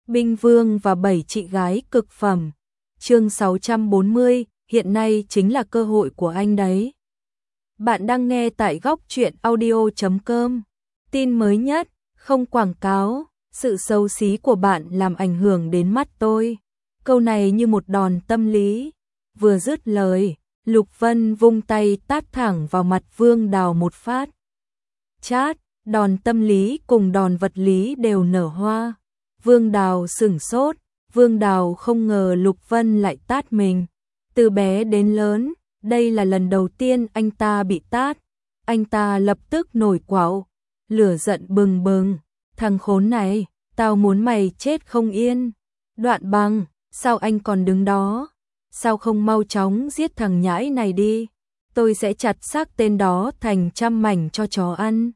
Binh Vương và 7 chị gái cực phẩm. Chương 640, hiện nay chính là cơ hội của anh đấy. Bạn đang nghe tại góc truyện audio.com. Tin mới nhất, không quảng cáo, sự xấu xí của bạn làm ảnh hưởng đến mắt tôi. Câu này như một đòn tâm lý. Vừa dứt lời, Lục Vân vung tay tát thẳng vào mặt Vương Đào một phát. Chát, đòn tâm lý cùng đòn vật lý đều nở hoa. Vương Đào sửng sốt, Vương Đào không ngờ Lục Vân lại tát mình. Từ bé đến lớn, đây là lần đầu tiên anh ta bị tát. Anh ta lập tức nổi quạo, lửa giận bừng bừng. Thằng khốn này, tao muốn mày chết không yên. Đoạn Bằng, sao anh còn đứng đó? Sao không mau chóng giết thằng nhãi này đi? Tôi sẽ chặt xác tên đó thành trăm mảnh cho chó ăn.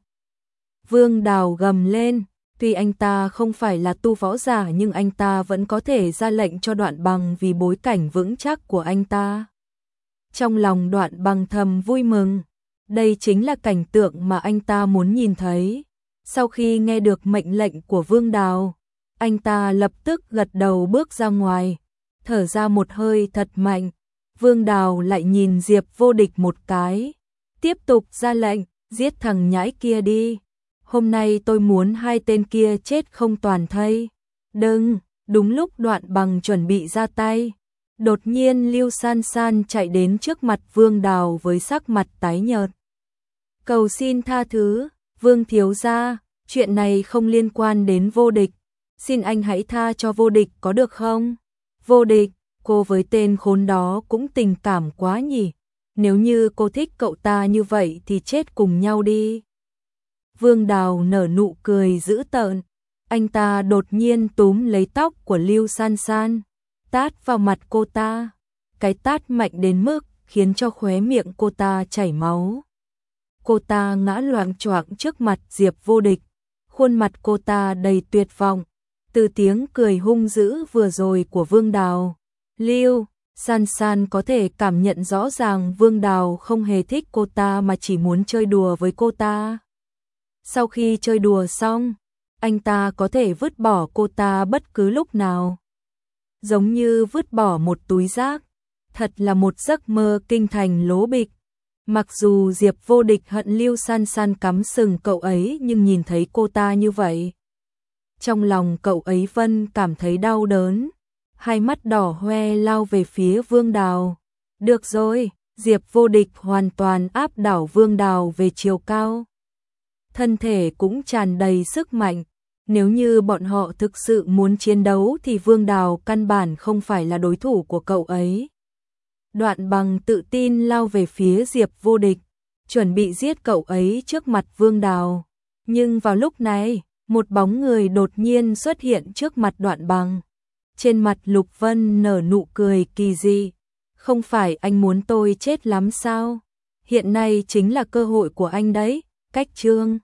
Vương Đào gầm lên. Tuy anh ta không phải là tu võ giả nhưng anh ta vẫn có thể ra lệnh cho Đoạn Bằng vì bối cảnh vững chắc của anh ta. Trong lòng Đoạn Bằng thầm vui mừng. Đây chính là cảnh tượng mà anh ta muốn nhìn thấy. Sau khi nghe được mệnh lệnh của Vương Đào, anh ta lập tức gật đầu bước ra ngoài, thở ra một hơi thật mạnh. Vương Đào lại nhìn Diệp Vô Địch một cái, tiếp tục ra lệnh, giết thằng nhãi kia đi. Hôm nay tôi muốn hai tên kia chết không toàn thây. Đừng, đúng lúc Đoạn Bằng chuẩn bị ra tay. Đột nhiên Lưu San San chạy đến trước mặt Vương Đào với sắc mặt tái nhợt. Cầu xin tha thứ, Vương thiếu gia, chuyện này không liên quan đến Vô Địch. Xin anh hãy tha cho Vô Địch có được không? Vô Địch, cô với tên khốn đó cũng tình cảm quá nhỉ. Nếu như cô thích cậu ta như vậy thì chết cùng nhau đi. Vương Đào nở nụ cười dữ tợn. Anh ta đột nhiên túm lấy tóc của Lưu San San, tát vào mặt cô ta. Cái tát mạnh đến mức khiến cho khóe miệng cô ta chảy máu. Cô ta ngã loạng choạng trước mặt Diệp Vô Địch. Khuôn mặt cô ta đầy tuyệt vọng. Từ tiếng cười hung dữ vừa rồi của Vương Đào, Lưu San San có thể cảm nhận rõ ràng Vương Đào không hề thích cô ta mà chỉ muốn chơi đùa với cô ta. Sau khi chơi đùa xong, anh ta có thể vứt bỏ cô ta bất cứ lúc nào. Giống như vứt bỏ một túi rác. Thật là một giấc mơ kinh thành lố bịch. Mặc dù Diệp Vô Địch hận Lưu San San cắm sừng cậu ấy nhưng nhìn thấy cô ta như vậy, trong lòng cậu ấy Vân cảm thấy đau đớn. Hai mắt đỏ hoe lao về phía Vương Đào. Được rồi, Diệp Vô Địch hoàn toàn áp đảo Vương Đào về chiều cao. Thân thể cũng tràn đầy sức mạnh. Nếu như bọn họ thực sự muốn chiến đấu thì Vương Đào căn bản không phải là đối thủ của cậu ấy. Đoạn Bằng tự tin lao về phía Diệp Vô Địch, chuẩn bị giết cậu ấy trước mặt Vương Đào. Nhưng vào lúc này, một bóng người đột nhiên xuất hiện trước mặt Đoạn Bằng. Trên mặt Lục Vân nở nụ cười kỳ dị. Không phải anh muốn tôi chết lắm sao? Hiện nay chính là cơ hội của anh đấy. Cách chương